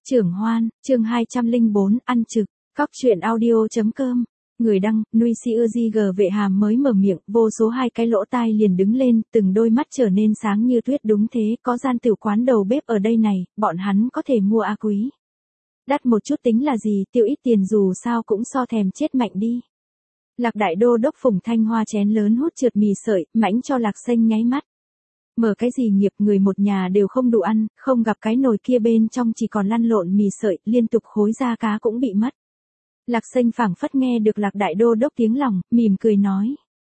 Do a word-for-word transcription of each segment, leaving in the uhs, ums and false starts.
Trưởng Hoan, chương hai trăm lẻ bốn, ăn trực, cóc truyện audio.com. Người đăng, Nuôi Si Ưa Di G Vệ Hàm mới mở miệng, vô số hai cái lỗ tai liền đứng lên, từng đôi mắt trở nên sáng như tuyết. Đúng thế, có gian tiểu quán đầu bếp ở đây này, bọn hắn có thể mua a quý. Đắt một chút tính là gì, tiêu ít tiền dù sao cũng so thèm chết mạnh đi. Lạc Đại Đô đốc Phùng Thanh Hoa chén lớn hút trượt mì sợi, mãnh cho Lạc Xanh nháy mắt. Mở cái gì nghiệp, người một nhà đều không đủ ăn, không gặp cái nồi kia bên trong chỉ còn lăn lộn mì sợi, liên tục khối da cá cũng bị mất. Lạc Xanh phảng phất nghe được Lạc Đại Đô đốc tiếng lòng, mỉm cười nói.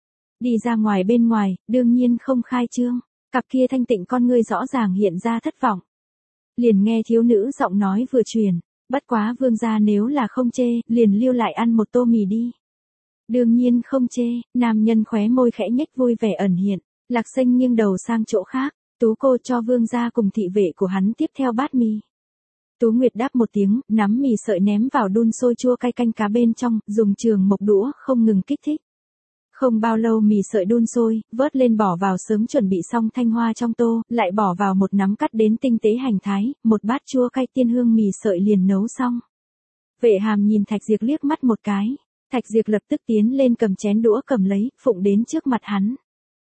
Đi ra ngoài bên ngoài, đương nhiên không khai trương, cặp kia thanh tịnh con ngươi rõ ràng hiện ra thất vọng. Liền nghe thiếu nữ giọng nói vừa truyền, bất quá vương gia nếu là không chê, liền lưu lại ăn một tô mì đi. Đương nhiên không chê, nam nhân khóe môi khẽ nhếch vui vẻ ẩn hiện. Lạc Xanh nghiêng đầu sang chỗ khác, Tú cô cho vương gia cùng thị vệ của hắn tiếp theo bát mì. Tú Nguyệt đáp một tiếng, nắm mì sợi ném vào đun sôi chua cay canh cá bên trong, dùng trường mộc đũa không ngừng kích thích. Không bao lâu mì sợi đun sôi, vớt lên bỏ vào sớm chuẩn bị xong thanh hoa trong tô, lại bỏ vào một nắm cắt đến tinh tế hành thái, một bát chua cay tiên hương mì sợi liền nấu xong. Vệ Hàm nhìn Thạch Diệp liếc mắt một cái, Thạch Diệp lập tức tiến lên cầm chén đũa cầm lấy, phụng đến trước mặt hắn.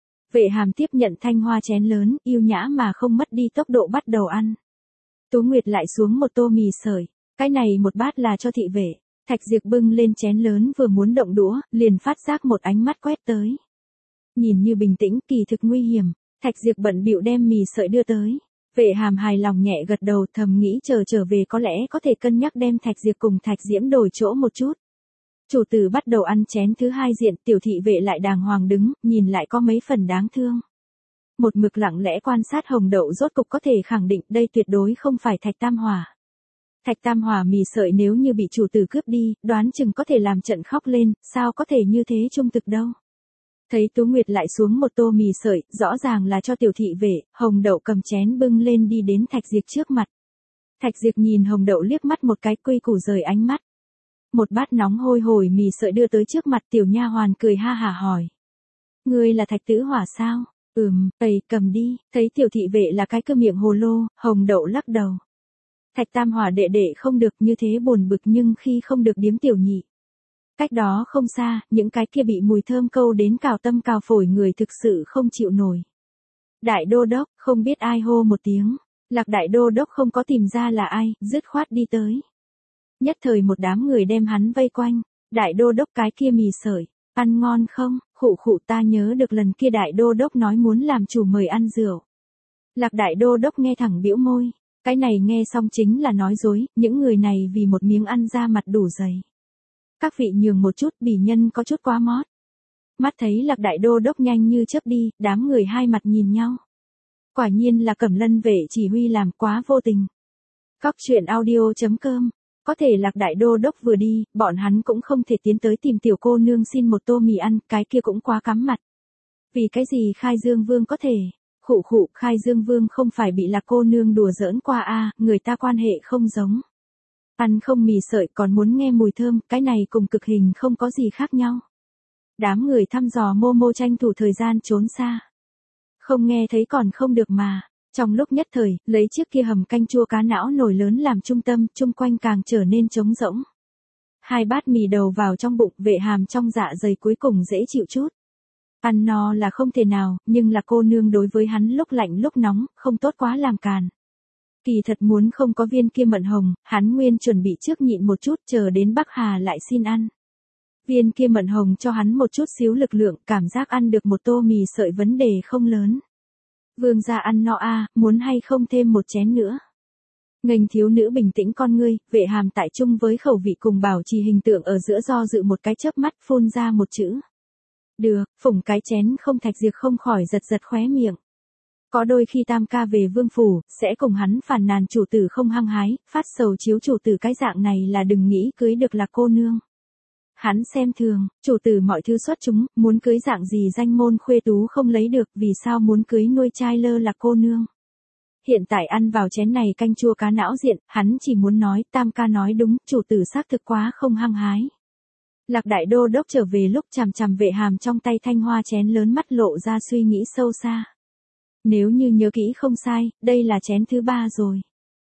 Vệ Hàm tiếp nhận thanh hoa chén lớn, yêu nhã mà không mất đi tốc độ bắt đầu ăn. Tú Nguyệt lại xuống một tô mì sợi, cái này một bát là cho thị vệ. Thạch Diệp bưng lên chén lớn vừa muốn động đũa, liền phát giác một ánh mắt quét tới. Nhìn như bình tĩnh, kỳ thực nguy hiểm, Thạch Diệp bận bịu đem mì sợi đưa tới. Vệ Hàm hài lòng nhẹ gật đầu, thầm nghĩ chờ trở về có lẽ có thể cân nhắc đem Thạch Diệp cùng Thạch Diễm đổi chỗ một chút. Chủ tử bắt đầu ăn chén thứ hai diện, tiểu thị vệ lại đàng hoàng đứng, nhìn lại có mấy phần đáng thương. Một mực lặng lẽ quan sát Hồng Đậu rốt cục có thể khẳng định đây tuyệt đối không phải Thạch Tam Hòa. Thạch Tam Hòa mì sợi nếu như bị chủ tử cướp đi, đoán chừng có thể làm trận khóc lên, sao có thể như thế trung thực đâu. Thấy Tú Nguyệt lại xuống một tô mì sợi, rõ ràng là cho tiểu thị vệ, Hồng Đậu cầm chén bưng lên đi đến Thạch Diệp trước mặt. Thạch Diệp nhìn Hồng Đậu liếc mắt một cái, quy củ rời ánh mắt. Một bát nóng hôi hổi mì sợi đưa tới trước mặt, tiểu nha hoàn cười ha hả hỏi. Ngươi là Thạch Tứ Hỏa sao? Ừm, ầy, cầm đi. Thấy tiểu thị vệ là cái cơ miệng hồ lô, Hồng Đậu lắc đầu. Thạch Tam Hỏa đệ đệ không được như thế buồn bực, nhưng khi không được điếm tiểu nhị. Cách đó không xa, những cái kia bị mùi thơm câu đến cào tâm cào phổi người thực sự không chịu nổi. Đại Đô đốc, không biết ai hô một tiếng. Lạc Đại Đô đốc không có tìm ra là ai, dứt khoát đi tới. Nhất thời một đám người đem hắn vây quanh. Đại Đô đốc cái kia mì sợi, ăn ngon không? Khụ khụ, ta nhớ được lần kia Đại Đô đốc nói muốn làm chủ mời ăn rượu. Lạc Đại Đô đốc nghe thẳng bĩu môi. Cái này nghe xong chính là nói dối, những người này vì một miếng ăn ra mặt đủ dày. Các vị nhường một chút, bỉ nhân có chút quá mót. Mắt thấy Lạc Đại Đô đốc nhanh như chớp đi, đám người hai mặt nhìn nhau. Quả nhiên là Cẩm Lân vệ chỉ huy làm quá vô tình. Cóc truyện audio.com. Có thể Lạc Đại Đô đốc vừa đi, bọn hắn cũng không thể tiến tới tìm tiểu cô nương xin một tô mì ăn, cái kia cũng quá cắm mặt. Vì cái gì Khai Dương Vương có thể? Khụ khụ, Khai Dương Vương không phải bị Lạc cô nương đùa giỡn qua a, à, người ta quan hệ không giống. Ăn không mì sợi còn muốn nghe mùi thơm, cái này cùng cực hình không có gì khác nhau. Đám người thăm dò mô mô tranh thủ thời gian trốn xa. Không nghe thấy còn không được mà. Trong lúc nhất thời, lấy chiếc kia hầm canh chua cá não nồi lớn làm trung tâm, chung quanh càng trở nên trống rỗng. Hai bát mì đầu vào trong bụng, Vệ Hàm trong dạ dày cuối cùng dễ chịu chút. Ăn no là không thể nào, nhưng là cô nương đối với hắn lúc lạnh lúc nóng, không tốt quá làm càn. Kỳ thật muốn không có viên kia mận hồng, hắn nguyên chuẩn bị trước nhịn một chút chờ đến Bắc Hà lại xin ăn. Viên kia mận hồng cho hắn một chút xíu lực lượng, cảm giác ăn được một tô mì sợi vấn đề không lớn. Vương gia ăn no a, à, muốn hay không thêm một chén nữa. Nghênh thiếu nữ bình tĩnh con ngươi, Vệ Hàm tại chung với khẩu vị cùng bảo trì hình tượng ở giữa do dự một cái chớp mắt, phun ra một chữ. Được, phủng cái chén không. Thạch Diệp không khỏi giật giật khóe miệng. Có đôi khi Tam ca về vương phủ, sẽ cùng hắn phàn nàn chủ tử không hăng hái, phát sầu chiếu chủ tử cái dạng này là đừng nghĩ cưới được Lạc cô nương. Hắn xem thường, chủ tử mọi thứ xuất chúng, muốn cưới dạng gì danh môn khuê tú không lấy được, vì sao muốn cưới nuôi trai lơ Lạc cô nương. Hiện tại ăn vào chén này canh chua cá não diện, hắn chỉ muốn nói, Tam ca nói đúng, chủ tử xác thực quá không hăng hái. Lạc Đại Đô đốc trở về lúc chằm chằm Vệ Hàm trong tay thanh hoa chén lớn, mắt lộ ra suy nghĩ sâu xa. Nếu như nhớ kỹ không sai, đây là chén thứ ba rồi.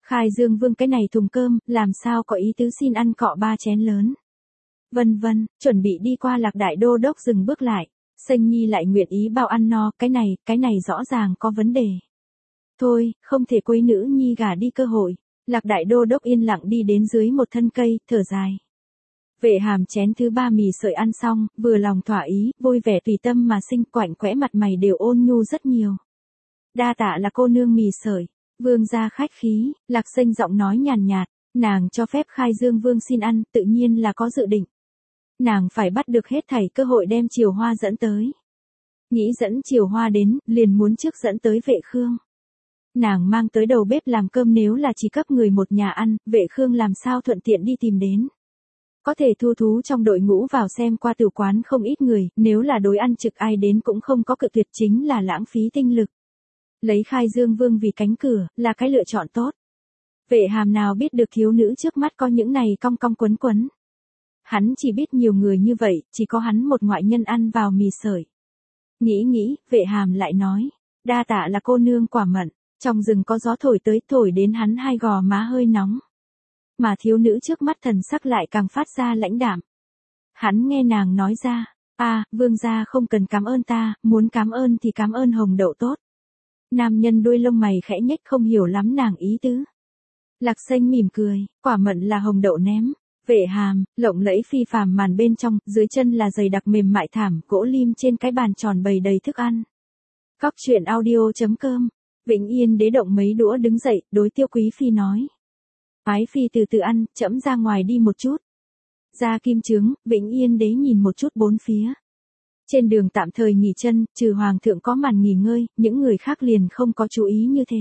Khai Dương Vương cái này thùng cơm, làm sao có ý tứ xin ăn cọ ba chén lớn. Vân vân, chuẩn bị đi qua Lạc Đại Đô Đốc dừng bước lại. Sênh Nhi lại nguyện ý bao ăn no, cái này, cái này rõ ràng có vấn đề. Thôi, không thể quấy nữ nhi gả đi cơ hội. Lạc Đại Đô Đốc yên lặng đi đến dưới một thân cây, thở dài. Vệ Hàm chén thứ ba mì sợi ăn xong, vừa lòng thỏa ý, vui vẻ tùy tâm mà sinh, quạnh quẽ mặt mày đều ôn nhu rất nhiều. Đa tạ là cô nương mì sợi. Vương gia khách khí, Lạc Sênh giọng nói nhàn nhạt, nàng cho phép Khai Dương Vương xin ăn, tự nhiên là có dự định. Nàng phải bắt được hết thảy cơ hội đem Triều Hoa dẫn tới. Nghĩ dẫn Triều Hoa đến, liền muốn trước dẫn tới Vệ Khương. Nàng mang tới đầu bếp làm cơm nếu là chỉ cấp người một nhà ăn, Vệ Khương làm sao thuận tiện đi tìm đến. Có thể thu thú trong đội ngũ vào xem qua tử quán không ít người, nếu là đối ăn trực ai đến cũng không có cự tuyệt chính là lãng phí tinh lực. Lấy Khai Dương Vương vì cánh cửa, là cái lựa chọn tốt. Vệ Hàm nào biết được thiếu nữ trước mắt có những này cong cong quấn quấn. Hắn chỉ biết nhiều người như vậy, chỉ có hắn một ngoại nhân ăn vào mì sợi. Nghĩ nghĩ, Vệ Hàm lại nói, đa tạ là cô nương quả mận, trong rừng có gió thổi tới thổi đến hắn hai gò má hơi nóng. Mà thiếu nữ trước mắt thần sắc lại càng phát ra lãnh đạm. Hắn nghe nàng nói ra, a, vương gia không cần cảm ơn ta, muốn cảm ơn thì cảm ơn hồng đậu tốt. Nam nhân đuôi lông mày khẽ nhếch không hiểu lắm nàng ý tứ. Lạc Sênh mỉm cười, quả mận là hồng đậu ném. Vệ Hàm, lộng lẫy phi phàm màn bên trong, dưới chân là dày đặc mềm mại thảm, gỗ lim trên cái bàn tròn bày đầy thức ăn. Cóc truyện audio chấm com. Vĩnh Yên đế động mấy đũa đứng dậy, đối Tiêu Quý phi nói. Ái phi từ từ ăn, trẫm ra ngoài đi một chút. Ra kim trướng, Vĩnh Yên đế nhìn một chút bốn phía. Trên đường tạm thời nghỉ chân, trừ hoàng thượng có màn nghỉ ngơi, những người khác liền không có chú ý như thế.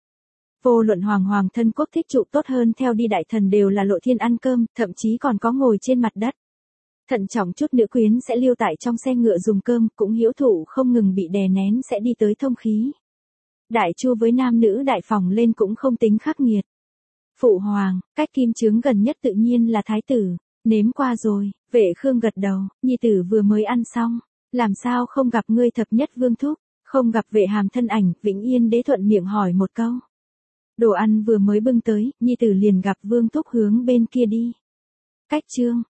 Vô luận hoàng hoàng thân quốc thích trụ tốt hơn theo đi đại thần đều là lộ thiên ăn cơm, thậm chí còn có ngồi trên mặt đất. Thận trọng chút nữ quyến sẽ lưu tại trong xe ngựa dùng cơm, cũng hiếu thụ không ngừng bị đè nén sẽ đi tới thông khí. Đại chu với nam nữ đại phòng lên cũng không tính khắc nghiệt. Phụ hoàng, cách kim trướng gần nhất tự nhiên là thái tử, nếm qua rồi, Vệ Khương gật đầu, nhi tử vừa mới ăn xong, làm sao không gặp ngươi thập nhất vương thúc, không gặp Vệ Hàm thân ảnh, Vĩnh Yên đế thuận miệng hỏi một câu. Đồ ăn vừa mới bưng tới, nhi tử liền gặp vương thúc hướng bên kia đi. Cách chương